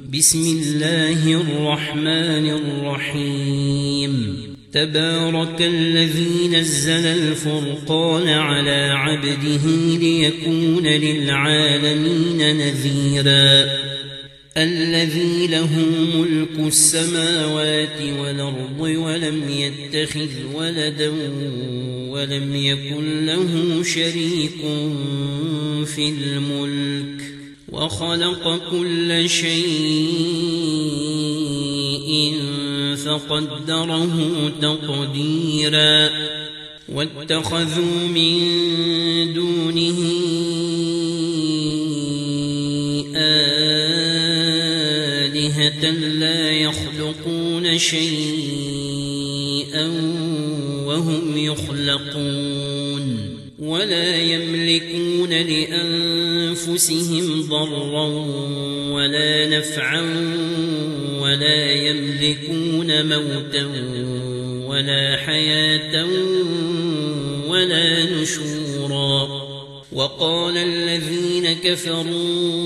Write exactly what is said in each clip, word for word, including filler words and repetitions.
بسم الله الرحمن الرحيم تبارك الذي نزل الفرقان على عبده ليكون للعالمين نذيرا الذي له ملك السماوات والأرض ولم يتخذ ولدا ولم يكن له شريك في الملك وخلق كل شيء فقدره تقديرا واتخذوا من دونه آلهة لا يخلقون شيئا وهم يخلقون ولا يملكون لأنفسهم ضرا ولا نفعا ولا يملكون موتا ولا حياة ولا نشورا وقال الذين كفروا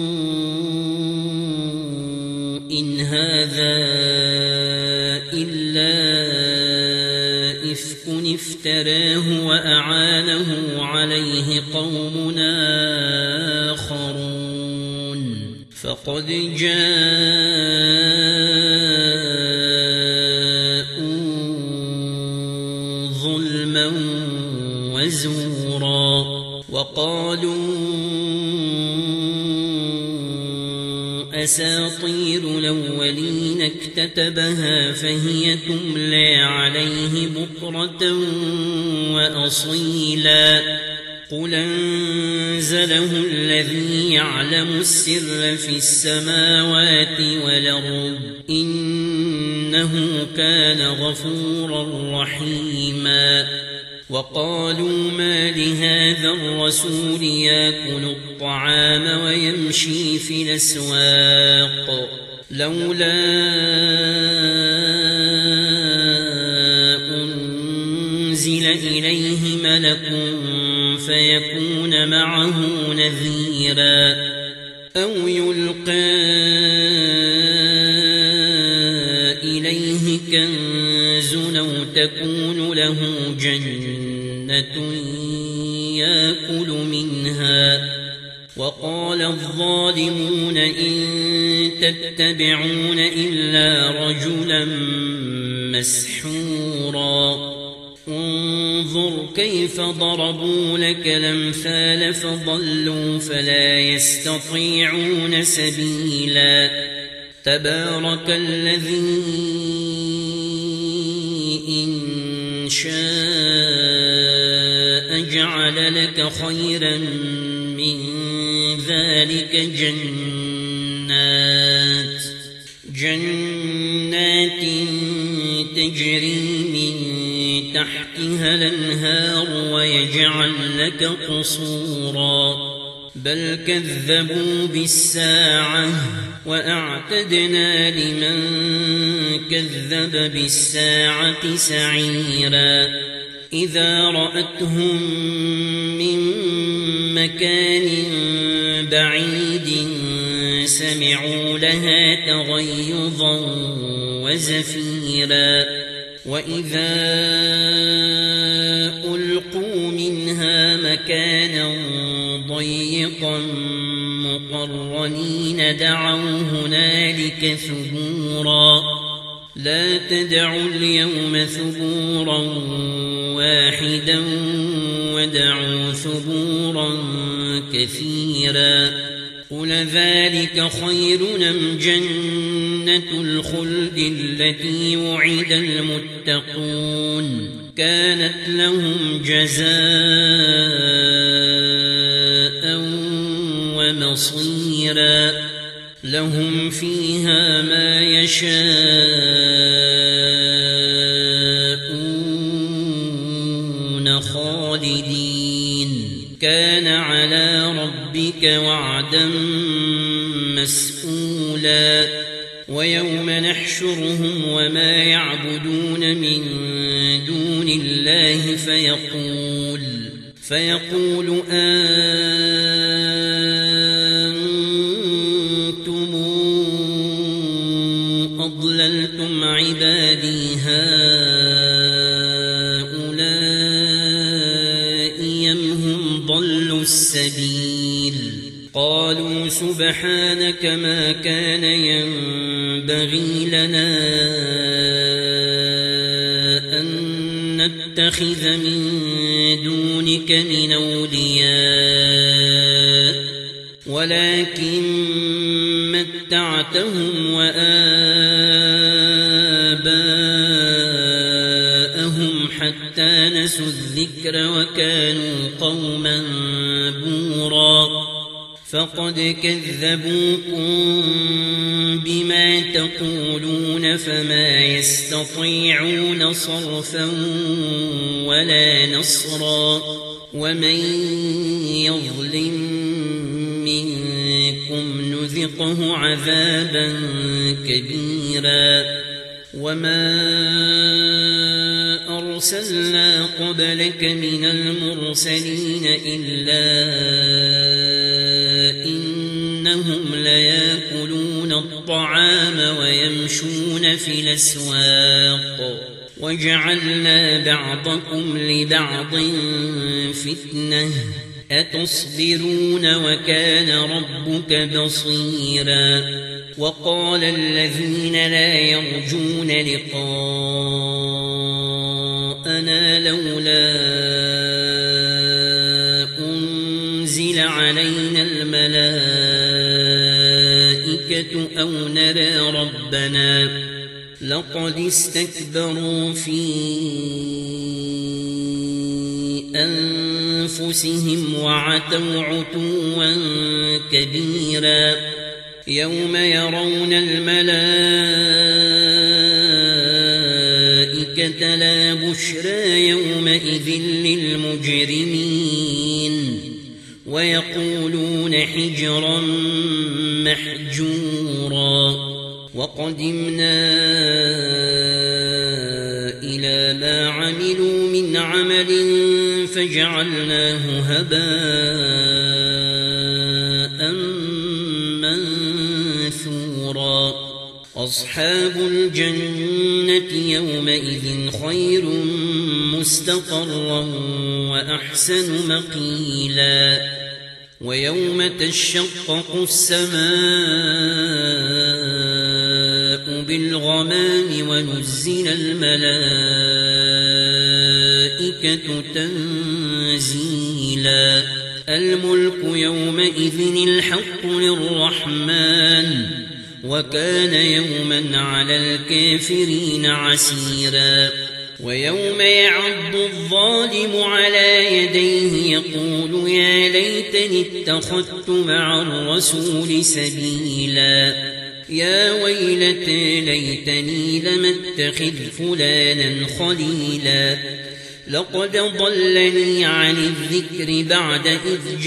إن هذا إلا إفك افتراه وأعانه عليه قوم آخرون فقد جاءوا ظلما وزورا وقالوا أساطير الأولين اكتتبها فهي تملى عليه بكرة وأصيلا قل أنزله الذي يعلم السر في السماوات والأرض إنه كان غفورا رحيما وقالوا ما لهذا الرسول يأكل الطعام ويمشي في الأسواق لولا أنزل إليه ملك فيكون معه نذيرا أو يلقى إليه كنز أو تكون له جنة يأكل منها وقال الظالمون إن تتبعون إلا رجلا مسحورا انظر كيف ضربوا لك الأمثال فضلوا فلا يستطيعون سبيلا تبارك الذي إن شاء جعل لك خيرا من ذلك جنات جنات تجري من تحتها الأنهار ويجعل لك قصورا بل كذبوا بالساعة وأعتدنا لمن كذب بالساعة سعيرا إذا رأتهم من مكان بعيد سمعوا لها تغيظا وزفيرا وإذا ألقوا منها مكانا ضيقا مقرنين دعوا هنالك ثبورا لا تدعوا اليوم ثبورا واحدا ودعوا ثبورا كثيرا قل ذلك خير أم جنة الخلد التي وعد المتقون كانت لهم جزاء ومصيرا لهم فيها ما يشاءون خالدين كان على ربك وعدا مسئولا ويوم نحشرهم وما يعبدون من دون الله فيقول فيقول أنتم أضللتم عبادي هؤلاء أم هم ضلوا السبيل قالوا سبحانك ما كان ينبغي لنا أن نتخذ من دونك من أولياء ولكن متعتهم وآباءهم حتى نسوا الذكر وكانوا قوما بورا فقد كذبوكم بما تقولون فما يستطيعون صرفا ولا نصرا ومن يظلم منكم نذقه عذابا كبيرا وما أرسلنا قبلك من المرسلين إلا إنهم ليأكلون الطعام ويمشون في الأسواق وجعلنا بعضكم لبعض فتنة أتصبرون وكان ربك بصيرا وقال الذين لا يرجون لقاءنا لولا أنزل علينا الملائكة أو نرى ربنا لقد استكبروا في أنفسهم وعتوا عتوا كبيرا يوم يرون الملائكة لا بشرى يومئذ للمجرمين ويقولون حجرا محجورا وقدمنا إلى ما عملوا من عمل فجعلناه هباء منثورا أصحاب الجنة يومئذ خير مستقرا وأحسن مقيلا ويوم تشقق السماء بالغمام ونزل الملائكة تنزيلا الملك يومئذ الحق للرحمن وكان يوما على الكافرين عسيرا ويوم يعض الظالم على يديه يقول يا ليتني اتخذت مع الرسول سبيلا يا ويلتى ليتني لم اتخذ فلانا خليلا لقد ضلني عن الذكر بعد إذ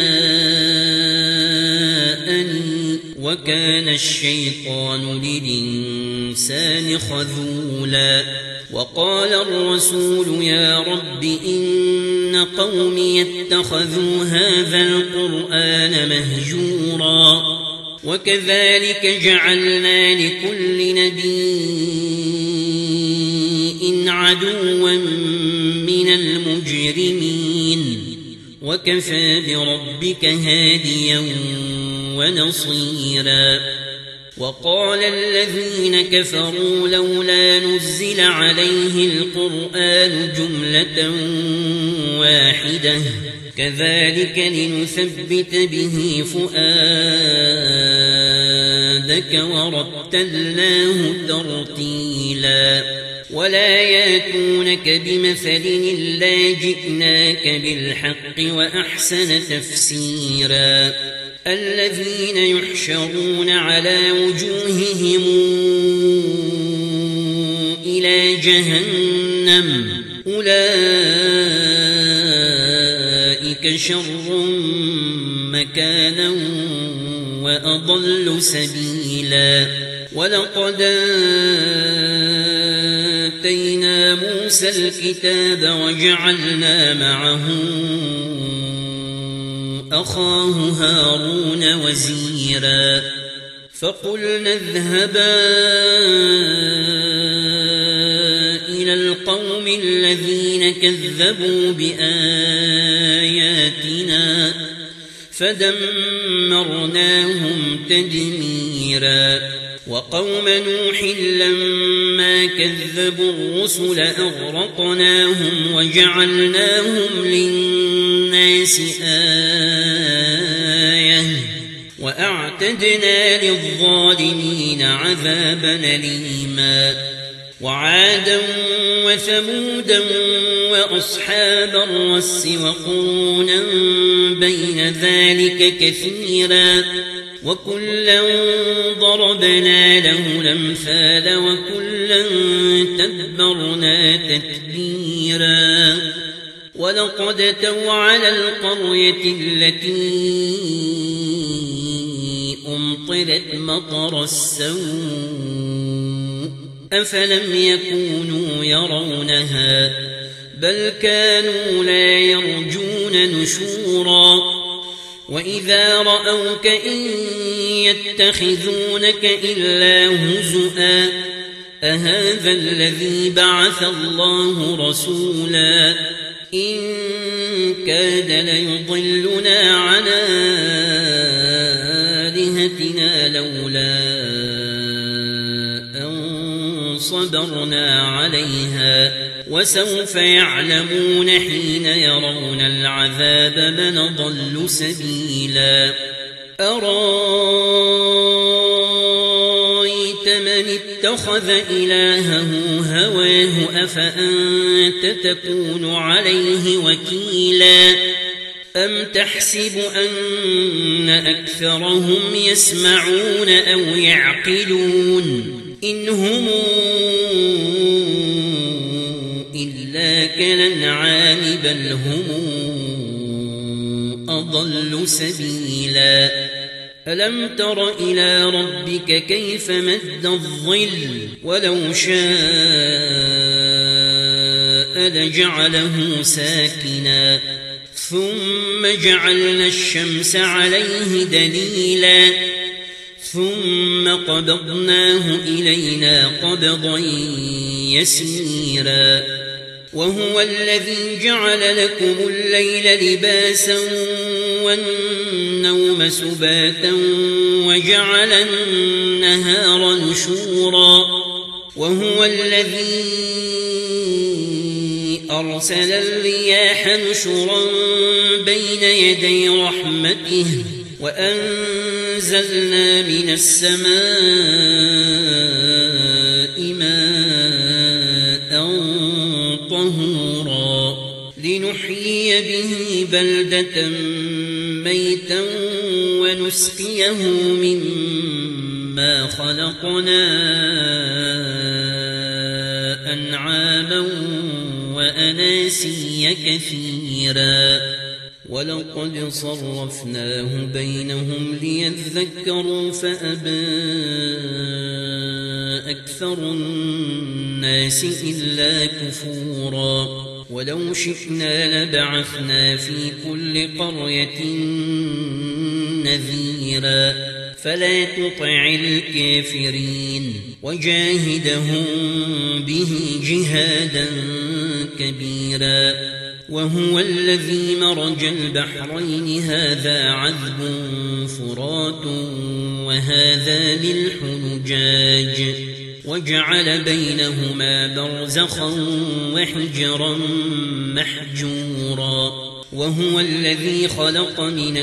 جاءني وكان الشيطان للإنسان خذولا وقال الرسول يا رب إن قومي اتخذوا هذا القرآن مهجورا وكذلك جعلنا لكل نبي عدوا من المجرمين وكفى بربك هاديا ونصيرا وقال الذين كفروا لولا نزل عليه القرآن جملة واحدة كذلك لنثبت به فؤادك ورتلناه ترتيلا ولا ياتونك بمثل إلا جئناك بالحق وأحسن تفسيرا الذين يحشرون على وجوههم إلى جهنم أولئك شر مكانا وأضل سبيلا ولقد آتينا موسى الكتاب وجعلنا معه أخاه هارون وزيرا فقلنا اذهبا إلى القوم الذين كذبوا بآياتنا فدمرناهم تدميرا وقوم نوح لما كذبوا الرسل أغرقناهم وجعلناهم للناس آية وأعتدنا للظالمين عذابا أليما وعادا وثمودا وأصحاب الرس وقرونا بين ذلك كثيرا وكلا ضربنا له الأمثال وكلا تبرنا تتبيرا ولقد أتوا على القرية التي أمطرت مطر السوء أفلم يكونوا يرونها بل كانوا لا يرجون نشورا وإذا رأوك إن يتخذونك إلا هزؤا أهذا الذي بعث الله رسولا إن كاد ليضلنا عن آلهتنا لولا أن صبرنا عليها وسوف يعلمون حين يرون العذاب من ضل سبيلا أرأيت من اتخذ إلهه هواه أفأنت تكون عليه وكيلا أم تحسب أن أكثرهم يسمعون أو يعقلون إن هم إلا كالأنعام بل هم أضل سبيلا ألم تر إلى ربك كيف مد الظل ولو شاء لجعله ساكنا ثم جعلنا الشمس عليه دليلا ثم قبضناه إلينا قبضا يسيرا وهو الذي جعل لكم الليل لباسا والنوم سباتا وجعل النهار نشورا وهو الذي أرسل الرياح نشرا بين يدي رحمته وأنزلنا من السماء ماء طهورا لنحيي به بلدة ميتا ونسقيه مما خلقنا أنعاما وأناسيا كثيرا ولقد صرفناه بينهم ليذكروا فأبى أكثر الناس إلا كفورا ولو شئنا لبعثنا في كل قرية نذيرا فلا تطع الكافرين وجاهدهم به جهادا كبيرا وهو الذي مرج البحرين هذا عذب فرات وهذا ملح نجاج وجعل بينهما برزخا وحجرا محجورا وهو الذي خلق من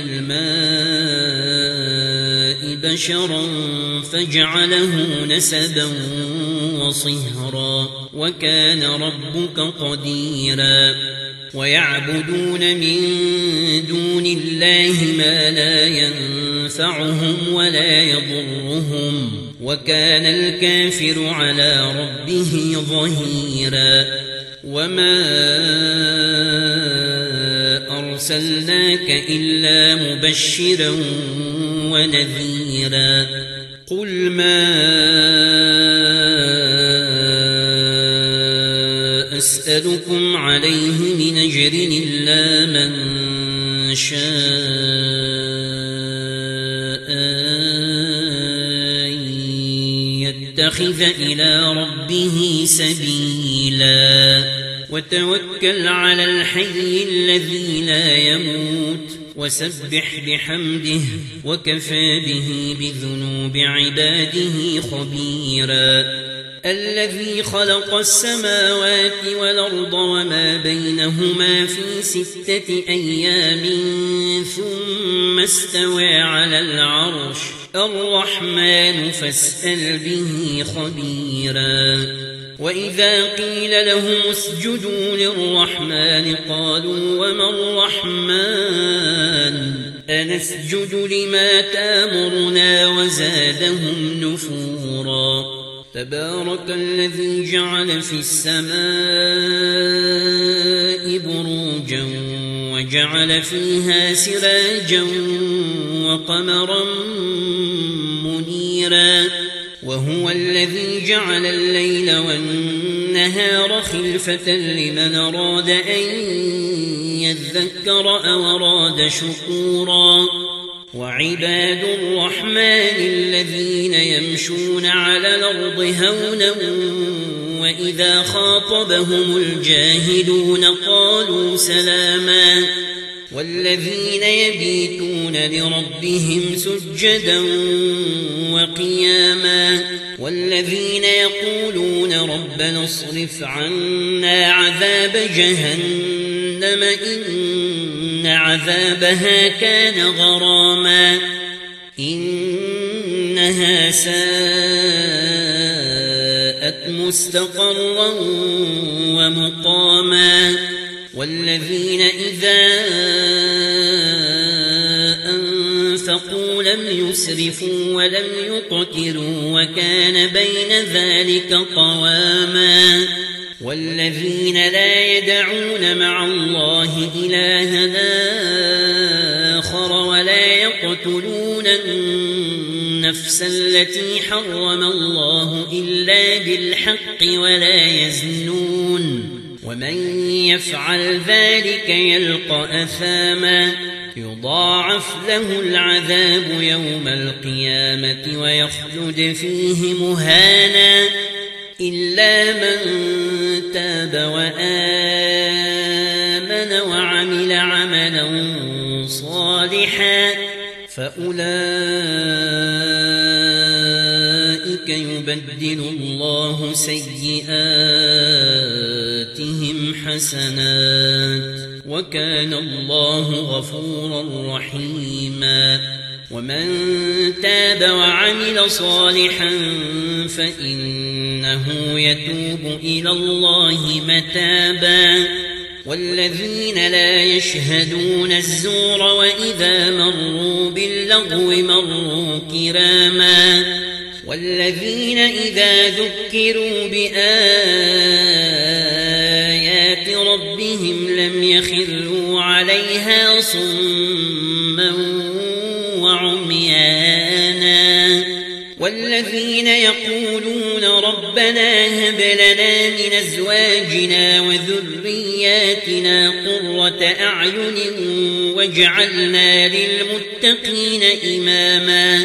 الماء بشرا فجعله نسبا وصهرا وكان ربك قديرا ويعبدون من دون الله ما لا ينفعهم ولا يضرهم وكان الكافر على ربه ظهيرا وما أرسلناك إلا مبشرا ونذيرا قل ما أسألكم عليه من أجر إلا من شاء يتخذ إلى ربه سبيلا وتوكل على الحي الذي لا يموت وسبح بحمده وكفى به بذنوب عباده خبيرا الذي خلق السماوات والأرض وما بينهما في ستة أيام ثم استوى على العرش الرحمن فاسأل به خبيرا وإذا قيل لهم اسجدوا للرحمن قالوا وما الرحمن أنسجد لما تامرنا وزادهم نفورا تبارك الذي جعل في السماء بروجا وجعل فيها سراجا وقمرا منيرا وهو الذي جعل الليل والنهار خلفة لمن أراد أن يذكر أو أراد شكورا وعباد الرحمن الذين يمشون على الأرض هونا وإذا خاطبهم الجاهلون قالوا سلاما والذين يبيتون لربهم سجدا وقياما والذين يقولون ربنا اصرف عنا عذاب جهنم إن عذابها كان غراما إنها ساءت مستقرا ومقاما والذين إذا أنفقوا لم يسرفوا ولم يقتروا وكان بين ذلك قواما والذين لا يدعون مع الله إلها آخر ولا يقتلون النفس التي حرم الله إلا بالحق ولا يزنون ومن يفعل ذلك يلقى أثاما يضاعف له العذاب يوم القيامة ويخلد فيه مهانا إلا من تاب وآمن وعمل عملا صالحا فأولئك يبدل الله سيئاتهم حسنات وكان الله غفورا رحيما ومن تاب وعمل صالحا فإنه يتوب إلى الله متابا والذين لا يشهدون الزور وإذا مروا باللغو مروا كراما والذين إذا ذكروا بآيات ربهم لم يخروا عليها صما وعميانا والذين يقولون ربنا هب لنا من أزواجنا وذرياتنا قرة أعين واجعلنا للمتقين إماما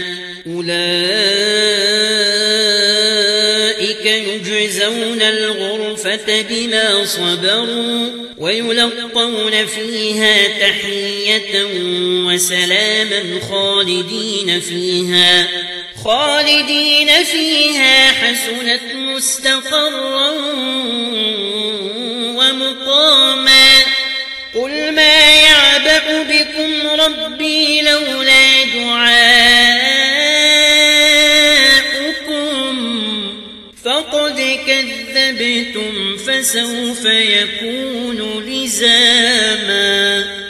أولئك يجزون الغرفة بما صبروا ويلقون فيها تحية وسلاما خالدين فيها خالدين فيها حسنت مستقرا ومقاما قل ما يعبأ بكم ربي لولا دعاؤكم فقد كذبتم فسوف يكون لزاما.